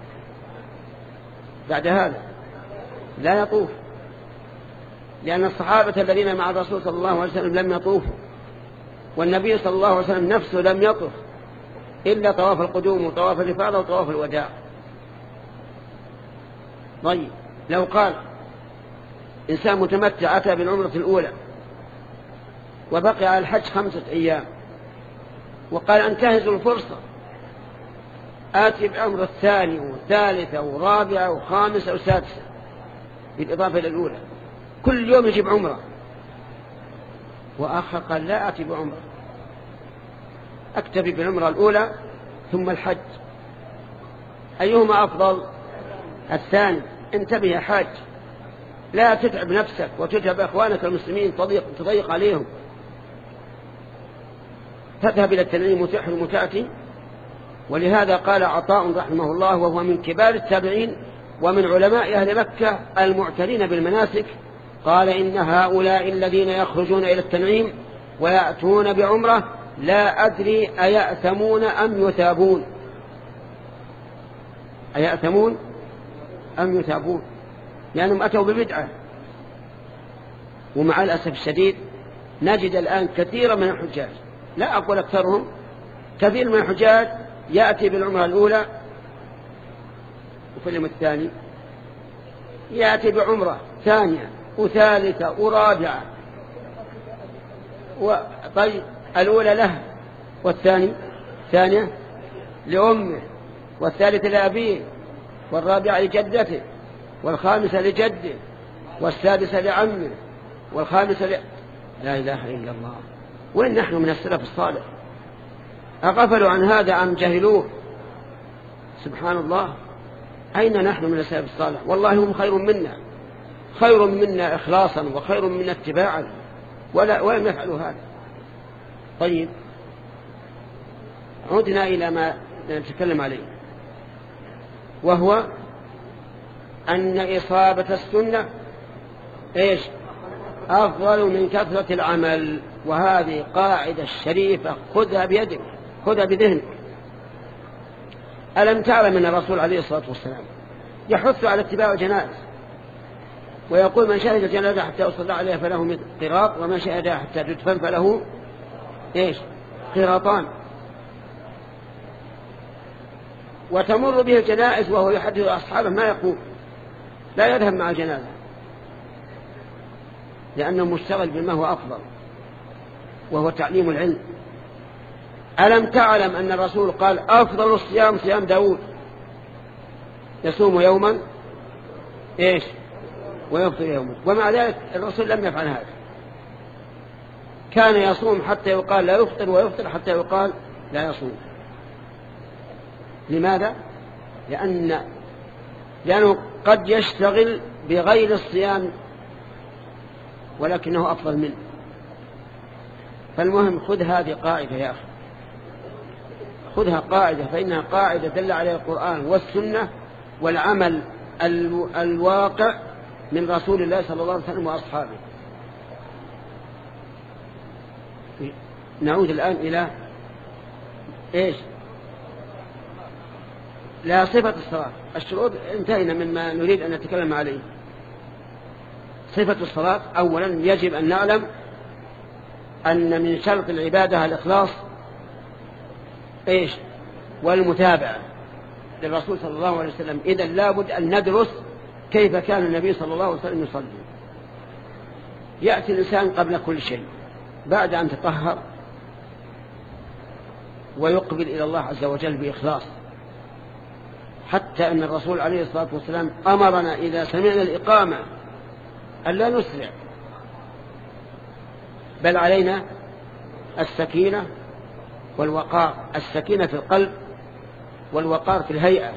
بعد هذا لا يطوف، لأن الصحابة الذين مع الرسول صلى الله عليه وسلم لم يطوفوا، والنبي صلى الله عليه وسلم نفسه لم يطوف إلا طواف القدوم وطواف الإفاضة وطواف الوداع. طيب لو قال إنسان متمتع أتى بالعمرة الأولى وبقي على الحج خمسة أيام وقال أنتهز الفرصة آتي بعمرة الثانية والثالثة ورابعة وخامسة وسادسة بالإضافة إلى الأولى، كل يوم يجيب عمرة، وآخر قال لا آتي بعمرة، أكتفي بالعمرة الأولى ثم الحج، أيهما أفضل؟ الثاني. انتبه يا حاج، لا تتعب نفسك وتتعب أخوانك المسلمين تضيق, تضيق عليهم، تذهب إلى التنعيم وتحرم وتأتي. ولهذا قال عطاء رحمه الله وهو من كبار التابعين ومن علماء أهل مكة المعتنين بالمناسك، قال إن هؤلاء الذين يخرجون إلى التنعيم ويأتون بعمرة لا أدري أيأثمون أم يثابون، أيأثمون أم يثابون، لأنهم أتوا ببدعة. ومع الأسف الشديد نجد الآن كثيرا من الحجاج، لا أقول أكثرهم، كثير من الحجاج يأتي بالعمرة الأولى وفي اليوم الثاني يأتي بعمرة ثانية وثالثة ورابعة، طيب الأولى له والثاني ثانية لأمه والثالثة لأبيه والرابعة لجدته والخامسة لجده والسادسة لعمه والخامسة ل... لا إله إلا الله. وين نحن من السلف الصالح؟ أغفلوا عن هذا أم جهلوه؟ سبحان الله، أين نحن من السلف الصالح؟ والله هم خير منا، خير منا إخلاصا وخير منا اتباعا، ولا ولم يفعلوا هذا. طيب عدنا إلى ما نتكلم عليه، وهو أن إصابة السنة إيش؟ أفضل من كثرة العمل. وهذه قاعدة الشريفة خذها بيدك، خذها بذهنك. ألم تعلم أن الرسول عليه الصلاة والسلام يحث على اتباع الجنائز ويقول من شهد الجنازة حتى يصلى عليها فله قراط ومن شهدها حتى تدفن فله إيش؟ قراطان. وتمر به الجنائز وهو يحدث أصحابه ما يقول، لا يذهب مع الجنازة لأنه مشتغل بما هو أفضل وهو تعليم العلم. ألم تعلم أن الرسول قال أفضل الصيام صيام داود، يصوم يوما إيش ويفطر يوما، ومع ذلك الرسول لم يفعل هذا، كان يصوم حتى يقال لا يفطر ويفطر حتى يقال لا يصوم. لماذا؟ لأن لأنه قد يشتغل بغير الصيام ولكنه أفضل منه. فالمهم خذ هذه قاعدة يا أخي، خذها قاعدة، فإنها قاعدة دل عليها القرآن والسنة والعمل الواقع من رسول الله صلى الله عليه وسلم وأصحابه. نعود الآن إلى إيش؟ لا صفة الصلاة. الشروط انتهينا مما نريد أن نتكلم عليه. صفة الصلاة أولا يجب أن نعلم أن من شرط العبادة الإخلاص إيش؟ والمتابعة للرسول صلى الله عليه وسلم. إذا لابد أن ندرس كيف كان النبي صلى الله عليه وسلم يصلي. يأتي الإنسان قبل كل شيء بعد أن تطهر ويقبل إلى الله عز وجل بإخلاص، حتى أن الرسول عليه الصلاة والسلام أمرنا إذا سمعنا الإقامة ألا نسرع، بل علينا السكينة والوقار، السكينة في القلب والوقار في الهيئة،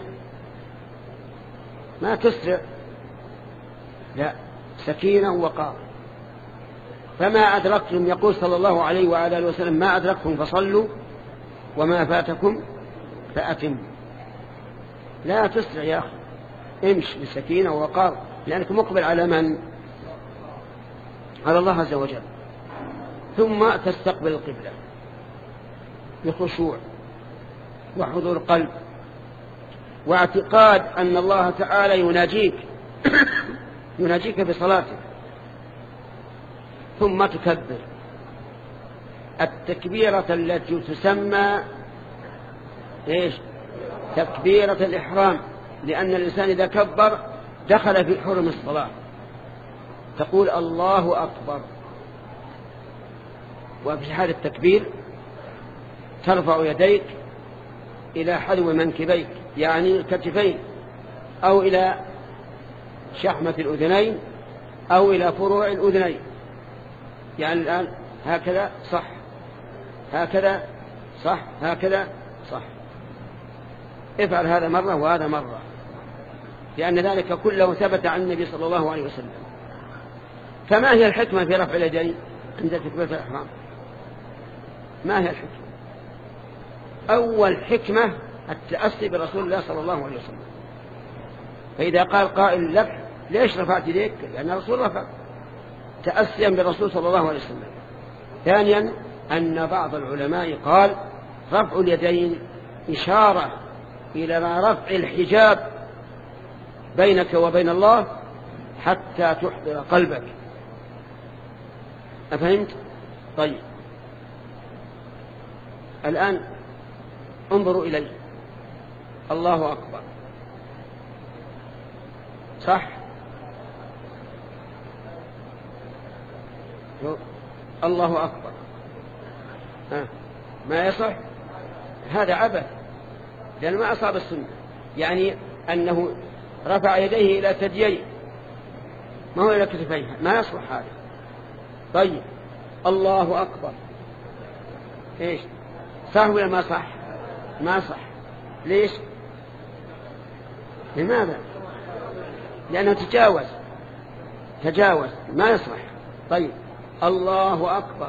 ما تسرع، لا، سكينة ووقار. فما أدركتم، يقول صلى الله عليه وآله وسلم ما أدركتم فصلوا وما فاتكم فأتم. لا تسرع يا أخي، امش بسكينة ووقار، لأنك مقبل على من؟ على الله عز وجل. ثم تستقبل القبلة بخشوع وحضور قلب واعتقاد أن الله تعالى يناجيك يناجيك بصلاتك. ثم تكبر التكبيرة التي تسمى إيش؟ تكبيرة الإحرام، لأن الإنسان إذا كبر دخل في حرم الصلاة. تقول الله أكبر، وفي حال التكبير ترفع يديك إلى حذو منكبيك يعني الكتفين، أو إلى شحمة الأذنين، أو إلى فروع الأذنين. يعني الآن هكذا صح، هكذا صح، هكذا صح. افعل هذا مرة وهذا مرة، لأن ذلك كله ثبت عن النبي صلى الله عليه وسلم. فما هي الحكمة في رفع اليدين عند تكبيرة الإحرام؟ ما هي الحكمة؟ أول حكمة التأسي برسول الله صلى الله عليه وسلم. فإذا قال قائل لك ليش رفعت يديك؟ لأن الرسول رفع، تأسيا بالرسول صلى الله عليه وسلم. ثانيا أن بعض العلماء قال رفع اليدين إشارة إلى رفع الحجاب بينك وبين الله حتى تحضر قلبك. أفهمت؟ طيب الآن انظروا إلي، الله أكبر، صح؟ الله أكبر، ها. ما يصح؟ هذا عبث، لأنه ما أصاب السنة. يعني أنه رفع يديه إلى ثدييه ما هو إلى كتفيه، ما يصلح هذا. طيب الله أكبر إيش؟ صح ولا ما صح؟ ما صح. ليش؟ لماذا؟ لأنه تجاوز تجاوز ما يصلح. طيب الله أكبر،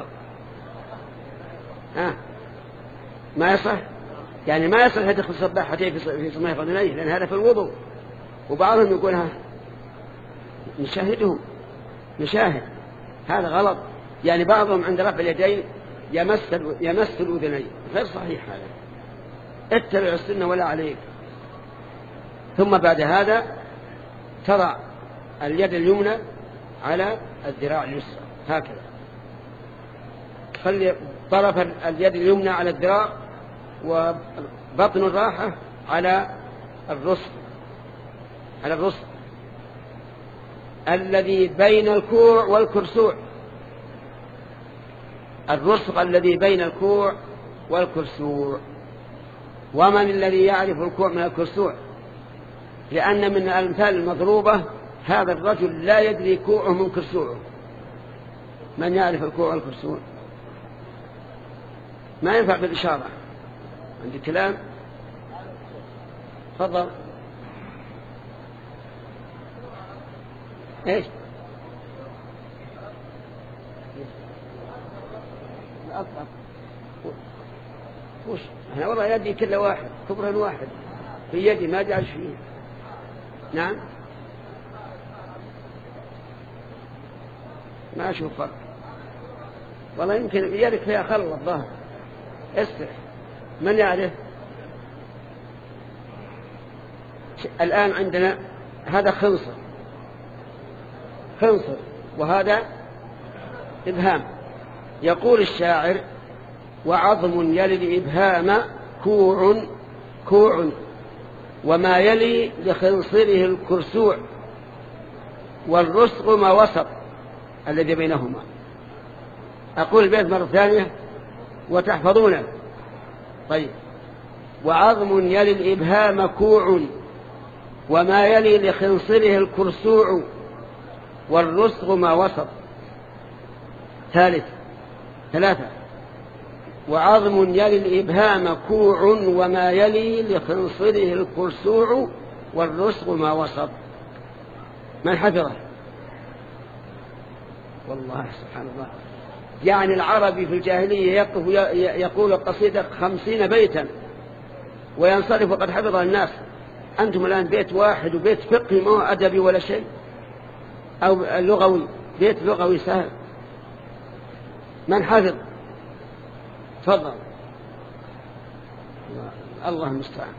ها، ما يصح. يعني ما يصح يدخل سباحتين في سماء قدميه، لأن هذا في الوضوء. وبعضهم يقول ها نشاهدهم نشاهد، هذا غلط. يعني بعضهم عند رفع اليدين يمس يمس الأذنين، غير صحيح هذا. اتبع السنة ولا عليك. ثم بعد هذا تضع اليد اليمنى على الذراع اليسرى هكذا، خلي طرف اليد اليمنى على الذراع وبطن الراحة على الرسغ على الرسغ الذي بين الكوع والكرسوع. الرسغ الذي بين الكوع والكرسوع. ومن الذي يعرف الكوع من الكرسوع؟ لأن من الأمثال المضروبة هذا الرجل لا يدري كوعه من كرسوعه. من يعرف الكوع والكرسوع؟ ما ينفع بالإشارة. عندي كلام؟ تفضل. ايش؟ الأصعب وش؟ أنا والله يدي كل واحد كبرا واحد في يدي ما جعل فيه. نعم ما أشوف فرق والله. يمكن يدك فيها خلط الظاهر. اسرح. من يعرف؟ الآن عندنا هذا خنصر خنصر وهذا إبهام. يقول الشاعر وعظم يلي الإبهام كوع كوع وما يلي لخنصره الكرسوع والرسغ ما وسط الذي بينهما. أقول البيت مرة ثانية وتحفظونه. طيب وعظم يلي الإبهام كوع وما يلي لخنصره الكرسوع والرسغ ما وسط. ثالث ثلاثة وعظم يلي الإبهام كوع وما يلي لخنصره الكرسوع والرسغ ما وسط. من حفظه؟ والله سبحان الله. يعني العربي في الجاهلية يقف يقول القصيدة خمسين بيتا وينصرف وقد حفظ الناس. أنتم الآن بيت واحد وبيت فقهي ما هو أدبي ولا شيء، أو لغوي، بيت لغوي سهل، من حفظ؟ تفضل. الله المستعان.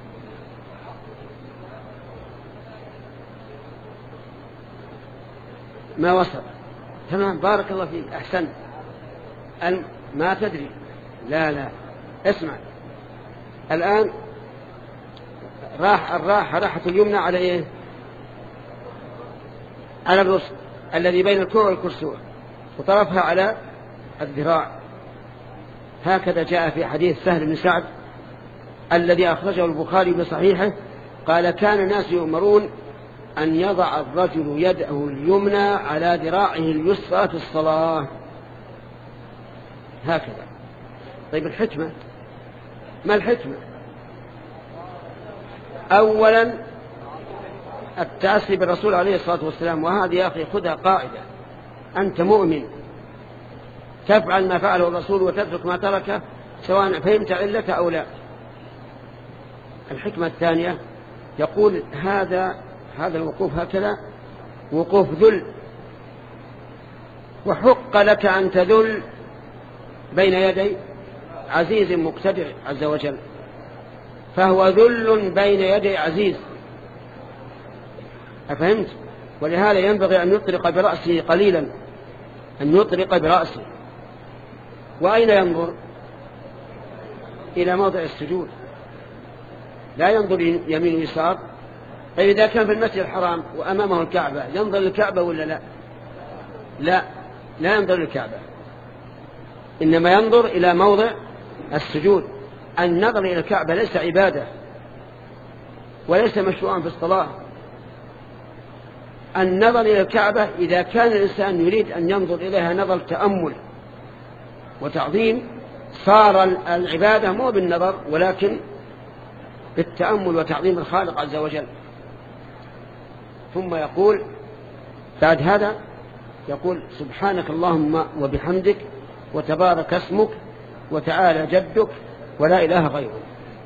ما وصل. تمام، بارك الله فيك، أحسن. ما تدري. لا لا اسمع الآن، راح الراحة راحة اليمنى على إيه؟ على الوسط الذي بين الكوع والكرسوع، وطرفها على الذراع. هكذا جاء في حديث سهل بن سعد الذي أخرجه البخاري بصحيحه، قال كان الناس يؤمرون أن يضع الرجل يده اليمنى على ذراعه اليسرى في الصلاة، هكذا. طيب الحكمة، ما الحكمة؟ أولا التأسي بالرسول عليه الصلاة والسلام، وهذه يا أخي خذها قاعدة، أنت مؤمن تفعل ما فعله الرسول وتترك ما تركه سواء فهمت علته أو لا. الحكمة الثانية يقول هذا هذا الوقوف هكذا وقوف ذل، وحق لك أن تذل بين يدي عزيز مقتدر عز وجل، فهو ذل بين يدي عزيز، أفهمت؟ ولهذا ينبغي أن يطرق برأسه قليلا، أن يطرق برأسه. وأين ينظر؟ إلى موضع السجود، لا ينظر يمين ويسار. طيب إذا كان في المسجد الحرام وأمامه الكعبة ينظر للكعبة ولا لا؟ لا لا ينظر للكعبة، إنما ينظر إلى موضع السجود. النظر إلى الكعبة ليس عبادة وليس مشروعا في الصلاة. النظر إلى الكعبة إذا كان الإنسان يريد أن ينظر إليها نظر تأمل وتعظيم صار العبادة مو بالنظر ولكن بالتأمل وتعظيم الخالق عز وجل. ثم يقول بعد هذا يقول سبحانك اللهم وبحمدك وتبارك اسمك وتعالى جدك ولا إله غيرك.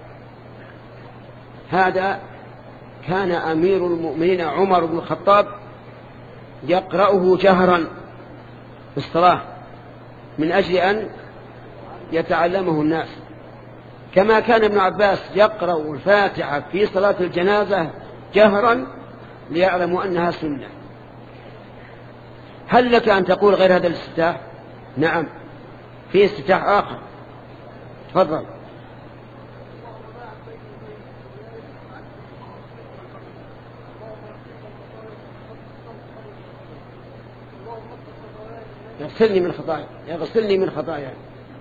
هذا كان أمير المؤمنين عمر بن الخطاب يقرأه جهرا في الصلاة من أجل أن يتعلمه الناس، كما كان ابن عباس يقرأ الفاتحة في صلاة الجنازة جهرا ليعلموا أنها سنة. هل لك أن تقول غير هذا الاستفتاح؟ نعم، في استفتاح آخر، تفضل. يغسلني من خطايا، يغسلني من خطايا.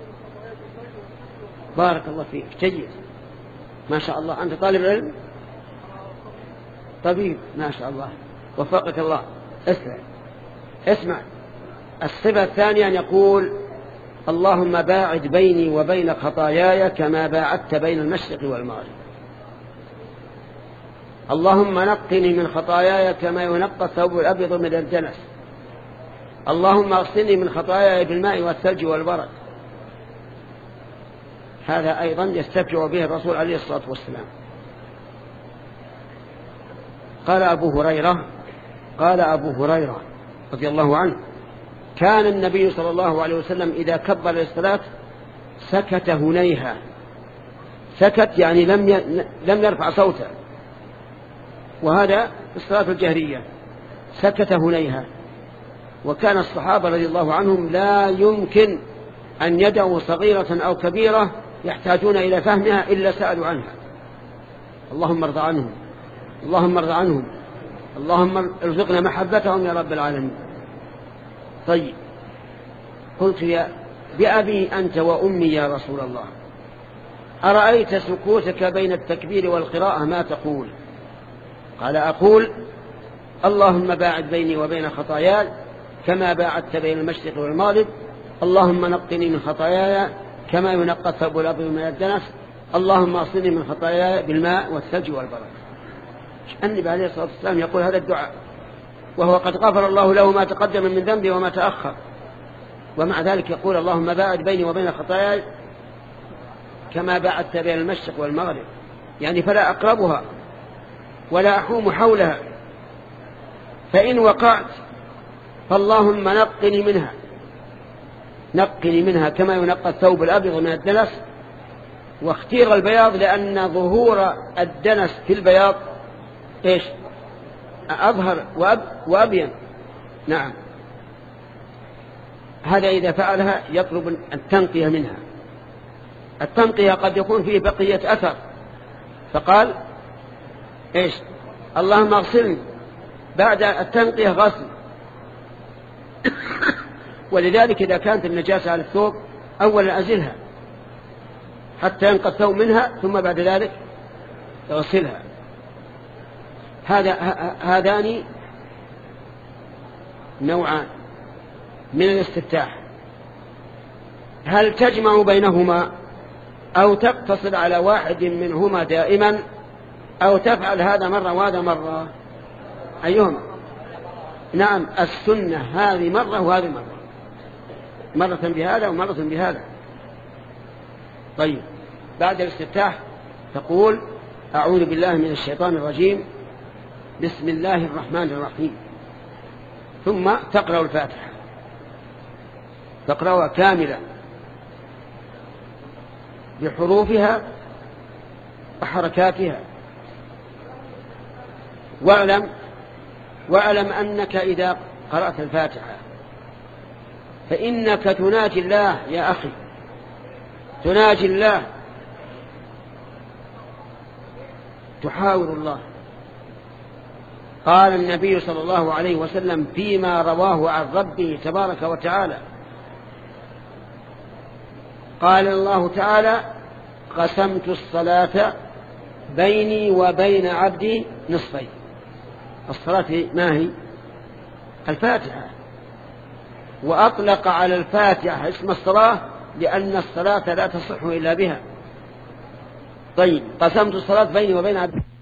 بارك الله فيك، جيد ما شاء الله. أنت طالب علم طبيب ما شاء الله، وفقك الله. اسمع اسمع الصفة الثانية أن يقول اللهم باعد بيني وبين خطاياي كما باعدت بين المشرق والمغرب. اللهم نقني من خطاياي كما ينقى الثوب الأبيض من الدنس. اللهم اغسلني من خطاياي بالماء والثلج والبرد. هذا أيضا يستفجع به الرسول عليه الصلاة والسلام. قال أبو هريرة قال أبو هريرة رضي الله عنه كان النبي صلى الله عليه وسلم إذا كبر للصلاة سكت هنيها. سكت يعني لم لم يرفع صوته، وهذا في الصلاة الجهرية سكت هنيها. وكان الصحابة رضي الله عنهم لا يمكن أن يدعوا صغيرة أو كبيرة يحتاجون إلى فهمها إلا سألوا عنها. اللهم ارضى عنهم، اللهم ارضى عنهم، اللهم ارزقنا محبتهم يا رب العالمين. طيب، قلت يا بأبي أنت وأمي يا رسول الله، أرأيت سكوتك بين التكبير والقراءة ما تقول؟ قال أقول اللهم باعد بيني وبين خطاياي كما باعدت بين المشرق والمغرب. اللهم نقني من خطاياي كما ينقى الثوب الأبيض من الدنس. اللهم اغسلني من خطاياي بالماء والثلج والبرد. النبي عليه الصلاة والسلام يقول هذا الدعاء وهو قد غفر الله له ما تقدم من ذنبه وما تأخر، ومع ذلك يقول اللهم باعد بيني وبين خطاياي كما باعدت بين المشرق والمغرب. يعني فلا أقربها ولا أحوم حولها، فإن وقعت فاللهم نقني منها، نقني منها كما ينقى الثوب الأبيض من الدنس. واختير البياض لأن ظهور الدنس في البياض إيش؟ أظهر وأب وأبين. نعم، هذا إذا فعلها يطلب التنقية منها. التنقية قد يكون فيه بقية أثر، فقال إيش؟ اللهم اغسلني، بعد التنقية غسل. ولذلك إذا كانت النجاسة على الثوب أولا أزلها حتى ينقى الثوب منها، ثم بعد ذلك يغسلها. هذا هذان نوعان من الاستفتاح. هل تجمع بينهما أو تقتصر على واحد منهما دائما، أو تفعل هذا مرة وهذا مرة؟ أيهما؟ نعم، السنة هذه مرة وهذه مرة، مرة بهذا ومرة بهذا. طيب، بعد الاستفتاح تقول أعوذ بالله من الشيطان الرجيم، بسم الله الرحمن الرحيم، ثم تقرأ الفاتحة، تقرأها كاملة بحروفها وحركاتها. واعلم واعلم أنك إذا قرأت الفاتحة فإنك تناجي الله يا أخي، تناجي الله، تحاور الله. قال النبي صلى الله عليه وسلم فيما رواه عن ربه تبارك وتعالى، قال الله تعالى قسمت الصلاة بيني وبين عبدي نصفين. الصلاة ما هي؟ الفاتحة، وأطلق على الفاتحة اسم الصلاة لأن الصلاة لا تصح إلا بها. طيب، قسمت الصلاة بيني وبين عبدي